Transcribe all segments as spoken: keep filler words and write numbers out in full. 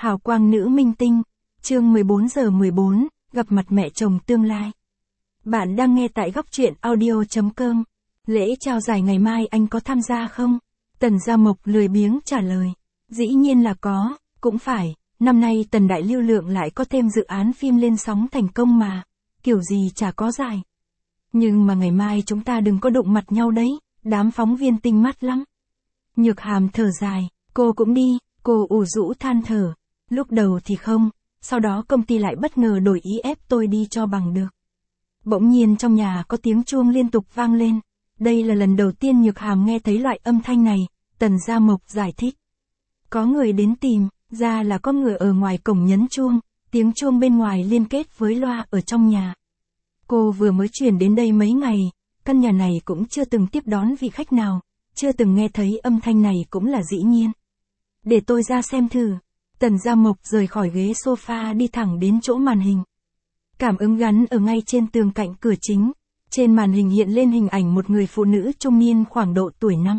Hào quang nữ minh tinh, chương mười bốn giờ mười bốn, gặp mặt mẹ chồng tương lai. Bạn đang nghe tại góc truyện audio chấm com. Lễ trao giải ngày mai anh có tham gia không? Tần Gia Mộc lười biếng trả lời. Dĩ nhiên là có, cũng phải, năm nay Tần Đại Lưu Lượng lại có thêm dự án phim lên sóng thành công mà, kiểu gì chả có giải. Nhưng mà ngày mai chúng ta đừng có đụng mặt nhau đấy, đám phóng viên tinh mắt lắm. Nhược Hàm thở dài, cô cũng đi, cô ủ rũ than thở. Lúc đầu thì không, sau đó công ty lại bất ngờ đổi ý ép tôi đi cho bằng được. Bỗng nhiên trong nhà có tiếng chuông liên tục vang lên. Đây là lần đầu tiên Nhược Hàm nghe thấy loại âm thanh này, Tần Gia Mộc giải thích. Có người đến tìm, ra là có người ở ngoài cổng nhấn chuông, tiếng chuông bên ngoài liên kết với loa ở trong nhà. Cô vừa mới chuyển đến đây mấy ngày, căn nhà này cũng chưa từng tiếp đón vị khách nào, chưa từng nghe thấy âm thanh này cũng là dĩ nhiên. Để tôi ra xem thử. Tần Gia Mộc rời khỏi ghế sofa đi thẳng đến chỗ màn hình. Cảm ứng gắn ở ngay trên tường cạnh cửa chính. Trên màn hình hiện lên hình ảnh một người phụ nữ trung niên khoảng độ tuổi năm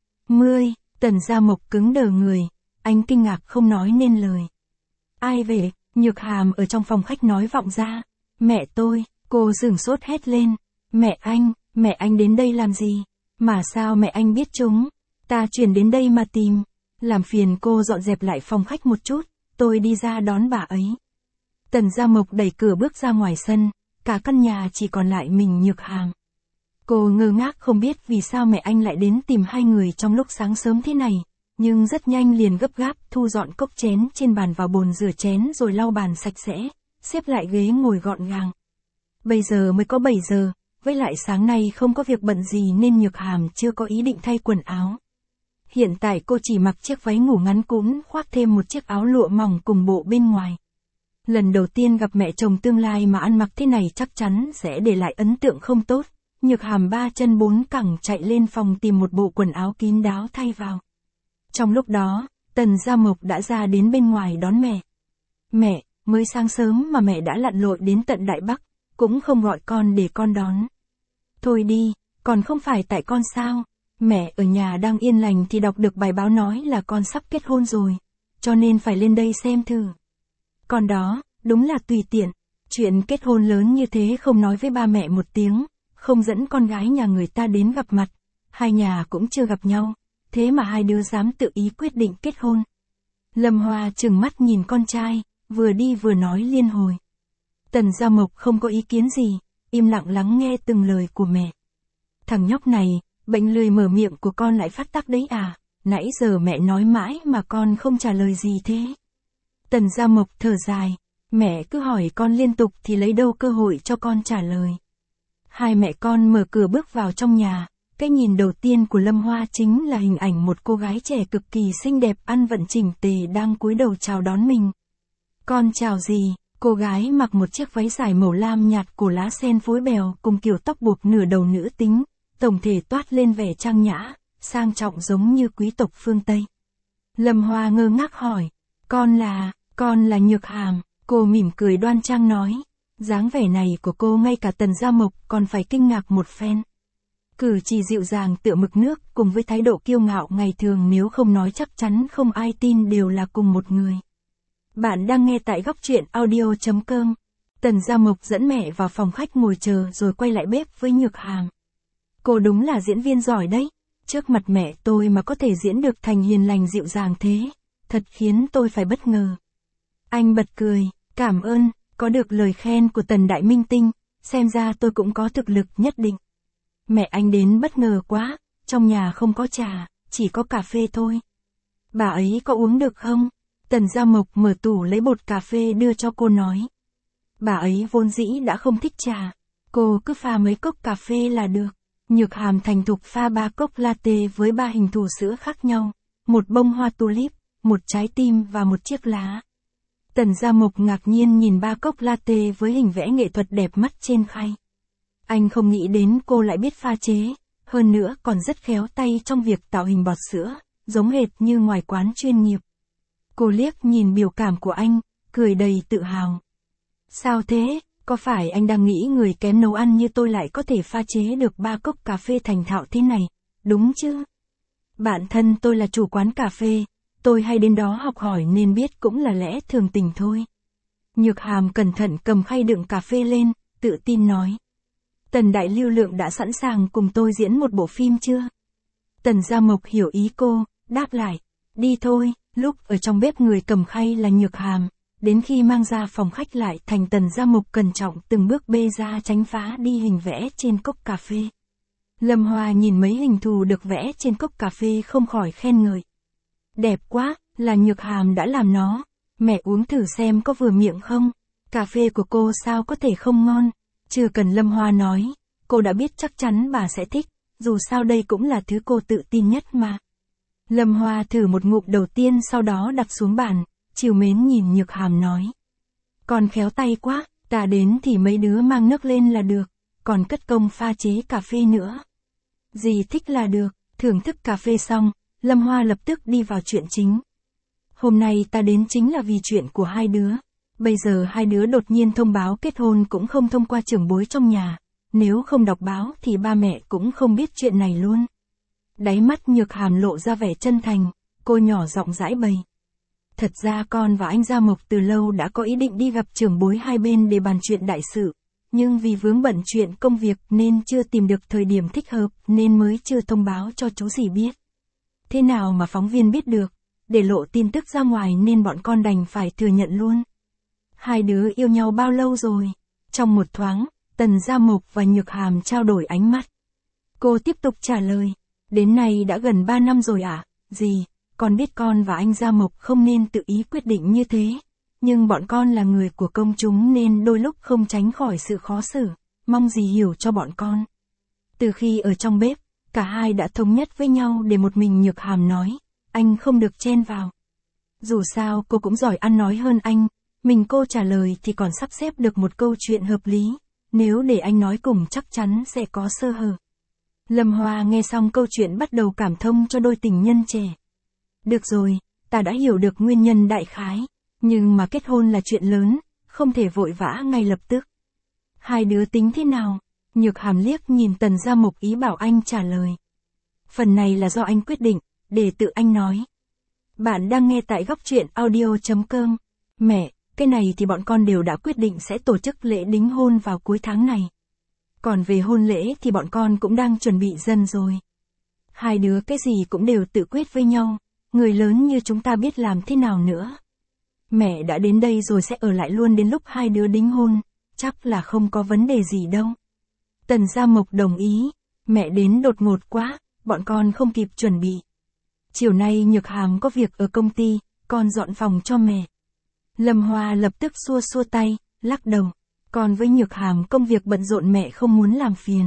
mươi. Tần Gia Mộc cứng đờ người. Anh kinh ngạc không nói nên lời. Ai về? Nhược Hàm ở trong phòng khách nói vọng ra. Mẹ tôi. Cô sửng sốt hét lên. Mẹ anh, mẹ anh đến đây làm gì? Mà sao mẹ anh biết chúng? Ta chuyển đến đây mà tìm. Làm phiền cô dọn dẹp lại phòng khách một chút, tôi đi ra đón bà ấy. Tần Gia Mộc đẩy cửa bước ra ngoài sân, cả căn nhà chỉ còn lại mình Nhược Hàm. Cô ngơ ngác không biết vì sao mẹ anh lại đến tìm hai người trong lúc sáng sớm thế này, nhưng rất nhanh liền gấp gáp thu dọn cốc chén trên bàn vào bồn rửa chén rồi lau bàn sạch sẽ, xếp lại ghế ngồi gọn gàng. Bây giờ mới có bảy giờ, với lại sáng nay không có việc bận gì nên Nhược Hàm chưa có ý định thay quần áo. Hiện tại cô chỉ mặc chiếc váy ngủ ngắn cũn khoác thêm một chiếc áo lụa mỏng cùng bộ bên ngoài. Lần đầu tiên gặp mẹ chồng tương lai mà ăn mặc thế này chắc chắn sẽ để lại ấn tượng không tốt. Nhược Hàm ba chân bốn cẳng chạy lên phòng tìm một bộ quần áo kín đáo thay vào. Trong lúc đó, Tần Gia Mộc đã ra đến bên ngoài đón mẹ. Mẹ, mới sáng sớm mà mẹ đã lặn lội đến tận Đại Bắc, cũng không gọi con để con đón. Thôi đi, còn không phải tại con sao? Mẹ ở nhà đang yên lành thì đọc được bài báo nói là con sắp kết hôn rồi, cho nên phải lên đây xem thử. Còn đó, đúng là tùy tiện, chuyện kết hôn lớn như thế không nói với ba mẹ một tiếng, không dẫn con gái nhà người ta đến gặp mặt, hai nhà cũng chưa gặp nhau, thế mà hai đứa dám tự ý quyết định kết hôn. Lâm Hoa trừng mắt nhìn con trai, vừa đi vừa nói liên hồi. Tần Gia Mộc không có ý kiến gì, im lặng lắng nghe từng lời của mẹ. Thằng nhóc này, bệnh lười mở miệng của con lại phát tắc đấy à, nãy giờ mẹ nói mãi mà con không trả lời gì thế. Tần Gia Mộc thở dài, mẹ cứ hỏi con liên tục thì lấy đâu cơ hội cho con trả lời. Hai mẹ con mở cửa bước vào trong nhà, cái nhìn đầu tiên của Lâm Hoa chính là hình ảnh một cô gái trẻ cực kỳ xinh đẹp ăn vận chỉnh tề đang cúi đầu chào đón mình. Con chào gì? Cô gái mặc một chiếc váy dài màu lam nhạt cổ lá sen phối bèo cùng kiểu tóc buộc nửa đầu nữ tính. Tổng thể toát lên vẻ trang nhã, sang trọng giống như quý tộc phương Tây. Lâm Hoa ngơ ngác hỏi, con là, con là Nhược Hàm, cô mỉm cười đoan trang nói. Dáng vẻ này của cô ngay cả Tần Gia Mộc còn phải kinh ngạc một phen. Cử chỉ dịu dàng tựa mực nước cùng với thái độ kiêu ngạo ngày thường nếu không nói chắc chắn không ai tin đều là cùng một người. Bạn đang nghe tại góc truyện audio chấm com. Tần Gia Mộc dẫn mẹ vào phòng khách ngồi chờ rồi quay lại bếp với Nhược Hàm. Cô đúng là diễn viên giỏi đấy, trước mặt mẹ tôi mà có thể diễn được thành hiền lành dịu dàng thế, thật khiến tôi phải bất ngờ. Anh bật cười, cảm ơn, có được lời khen của Tần Đại Minh Tinh, xem ra tôi cũng có thực lực nhất định. Mẹ anh đến bất ngờ quá, trong nhà không có trà, chỉ có cà phê thôi. Bà ấy có uống được không? Tần Gia Mộc mở tủ lấy bột cà phê đưa cho cô nói. Bà ấy vốn dĩ đã không thích trà, cô cứ pha mấy cốc cà phê là được. Nhược Hàm thành thục pha ba cốc latte với ba hình thù sữa khác nhau, một bông hoa tulip, một trái tim và một chiếc lá. Tần Gia Mộc ngạc nhiên nhìn ba cốc latte với hình vẽ nghệ thuật đẹp mắt trên khay. Anh không nghĩ đến cô lại biết pha chế, hơn nữa còn rất khéo tay trong việc tạo hình bọt sữa, giống hệt như ngoài quán chuyên nghiệp. Cô liếc nhìn biểu cảm của anh, cười đầy tự hào. Sao thế? Có phải anh đang nghĩ người kém nấu ăn như tôi lại có thể pha chế được ba cốc cà phê thành thạo thế này, đúng chứ? Bạn thân tôi là chủ quán cà phê, tôi hay đến đó học hỏi nên biết cũng là lẽ thường tình thôi. Nhược Hàm cẩn thận cầm khay đựng cà phê lên, tự tin nói. Tần Đại Lưu Lượng đã sẵn sàng cùng tôi diễn một bộ phim chưa? Tần Gia Mộc hiểu ý cô, đáp lại, đi thôi. Lúc ở trong bếp người cầm khay là Nhược Hàm, đến khi mang ra phòng khách lại thành Tần Gia Mộc cẩn trọng từng bước bê ra tránh phá đi hình vẽ trên cốc cà phê. Lâm Hoa nhìn mấy hình thù được vẽ trên cốc cà phê không khỏi khen ngợi. Đẹp quá, là Nhược Hàm đã làm nó, mẹ uống thử xem có vừa miệng không, cà phê của cô sao có thể không ngon, chưa cần Lâm Hoa nói, cô đã biết chắc chắn bà sẽ thích, dù sao đây cũng là thứ cô tự tin nhất mà. Lâm Hoa thử một ngụm đầu tiên sau đó đặt xuống bàn, trìu mến nhìn Nhược Hàm nói. Còn khéo tay quá, ta đến thì mấy đứa mang nước lên là được, còn cất công pha chế cà phê nữa. Dì thích là được, thưởng thức cà phê xong, Lâm Hoa lập tức đi vào chuyện chính. Hôm nay ta đến chính là vì chuyện của hai đứa. Bây giờ hai đứa đột nhiên thông báo kết hôn cũng không thông qua trưởng bối trong nhà, nếu không đọc báo thì ba mẹ cũng không biết chuyện này luôn. Đáy mắt Nhược Hàm lộ ra vẻ chân thành, cô nhỏ giọng giãi bày. Thật ra con và anh Gia Mộc từ lâu đã có ý định đi gặp trưởng bối hai bên để bàn chuyện đại sự, nhưng vì vướng bận chuyện công việc nên chưa tìm được thời điểm thích hợp nên mới chưa thông báo cho chú rể biết. Thế nào mà phóng viên biết được, để lộ tin tức ra ngoài nên bọn con đành phải thừa nhận luôn. Hai đứa yêu nhau bao lâu rồi? Trong một thoáng, Tần Gia Mộc và Nhược Hàm trao đổi ánh mắt. Cô tiếp tục trả lời. Đến nay đã gần ba năm rồi ạ, à? Dì, con biết con và anh Gia Mộc không nên tự ý quyết định như thế. Nhưng bọn con là người của công chúng nên đôi lúc không tránh khỏi sự khó xử, mong dì hiểu cho bọn con. Từ khi ở trong bếp, cả hai đã thống nhất với nhau để một mình Nhược Hàm nói, anh không được chen vào. Dù sao cô cũng giỏi ăn nói hơn anh, mình cô trả lời thì còn sắp xếp được một câu chuyện hợp lý, nếu để anh nói cùng chắc chắn sẽ có sơ hở. Lâm Hoa nghe xong câu chuyện bắt đầu cảm thông cho đôi tình nhân trẻ. Được rồi, ta đã hiểu được nguyên nhân đại khái, nhưng mà kết hôn là chuyện lớn, không thể vội vã ngay lập tức. Hai đứa tính thế nào? Nhược Hàm liếc nhìn Tần Gia Mộc ý bảo anh trả lời. Phần này là do anh quyết định, để tự anh nói. Bạn đang nghe tại góc truyện audio chấm com. Mẹ, cái này thì bọn con đều đã quyết định sẽ tổ chức lễ đính hôn vào cuối tháng này. Còn về hôn lễ thì bọn con cũng đang chuẩn bị dần rồi. Hai đứa cái gì cũng đều tự quyết với nhau, người lớn như chúng ta biết làm thế nào nữa. Mẹ đã đến đây rồi sẽ ở lại luôn đến lúc hai đứa đính hôn, chắc là không có vấn đề gì đâu. Tần Gia Mộc đồng ý, mẹ đến đột ngột quá, bọn con không kịp chuẩn bị. Chiều nay Nhược Hàm có việc ở công ty, con dọn phòng cho mẹ. Lâm Hoa lập tức xua xua tay, lắc đầu. Còn với Nhược Hàm công việc bận rộn mẹ không muốn làm phiền.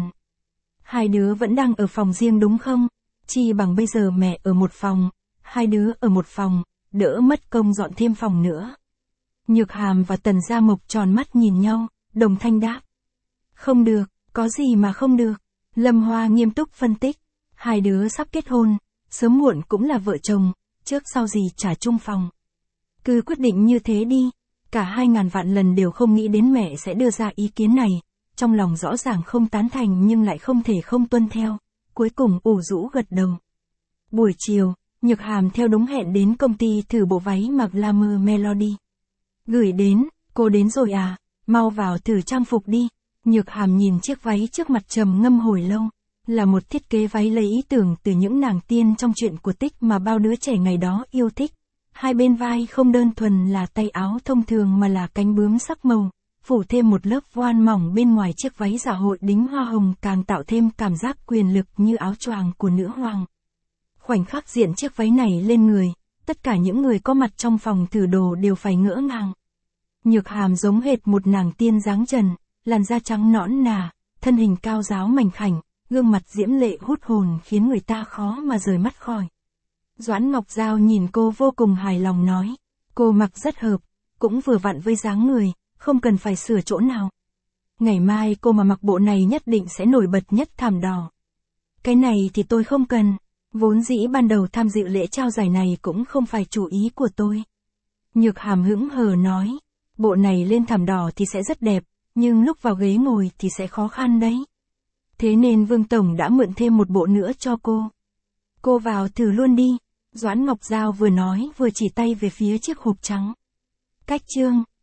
Hai đứa vẫn đang ở phòng riêng đúng không? Chi bằng bây giờ mẹ ở một phòng, hai đứa ở một phòng, đỡ mất công dọn thêm phòng nữa. Nhược Hàm và Tần Gia Mộc tròn mắt nhìn nhau, đồng thanh đáp. Không được, có gì mà không được. Lâm Hoa nghiêm túc phân tích. Hai đứa sắp kết hôn, sớm muộn cũng là vợ chồng, trước sau gì trả chung phòng. Cứ quyết định như thế đi. Cả hai ngàn vạn lần đều không nghĩ đến mẹ sẽ đưa ra ý kiến này, trong lòng rõ ràng không tán thành nhưng lại không thể không tuân theo, cuối cùng ủ rũ gật đầu. Buổi chiều, Nhược Hàm theo đúng hẹn đến công ty thử bộ váy mặc Glamour Melody. Gửi đến, cô đến rồi à, mau vào thử trang phục đi. Nhược Hàm nhìn chiếc váy trước mặt trầm ngâm hồi lâu, là một thiết kế váy lấy ý tưởng từ những nàng tiên trong truyện cổ tích mà bao đứa trẻ ngày đó yêu thích. Hai bên vai không đơn thuần là tay áo thông thường mà là cánh bướm sắc màu, phủ thêm một lớp voan mỏng bên ngoài chiếc váy dạ hội đính hoa hồng càng tạo thêm cảm giác quyền lực như áo choàng của nữ hoàng. Khoảnh khắc diện chiếc váy này lên người, tất cả những người có mặt trong phòng thử đồ đều phải ngỡ ngàng. Nhược Hàm giống hệt một nàng tiên dáng trần, làn da trắng nõn nà, thân hình cao ráo mảnh khảnh, gương mặt diễm lệ hút hồn khiến người ta khó mà rời mắt khỏi. Doãn Ngọc Giao nhìn cô vô cùng hài lòng nói, cô mặc rất hợp, cũng vừa vặn với dáng người, không cần phải sửa chỗ nào. Ngày mai cô mà mặc bộ này nhất định sẽ nổi bật nhất thảm đỏ. Cái này thì tôi không cần, vốn dĩ ban đầu tham dự lễ trao giải này cũng không phải chủ ý của tôi. Nhược Hàm hững hờ nói, bộ này lên thảm đỏ thì sẽ rất đẹp, nhưng lúc vào ghế ngồi thì sẽ khó khăn đấy. Thế nên Vương Tổng đã mượn thêm một bộ nữa cho cô. Cô vào thử luôn đi. Doãn Ngọc Giao vừa nói vừa chỉ tay về phía chiếc hộp trắng. Cách chương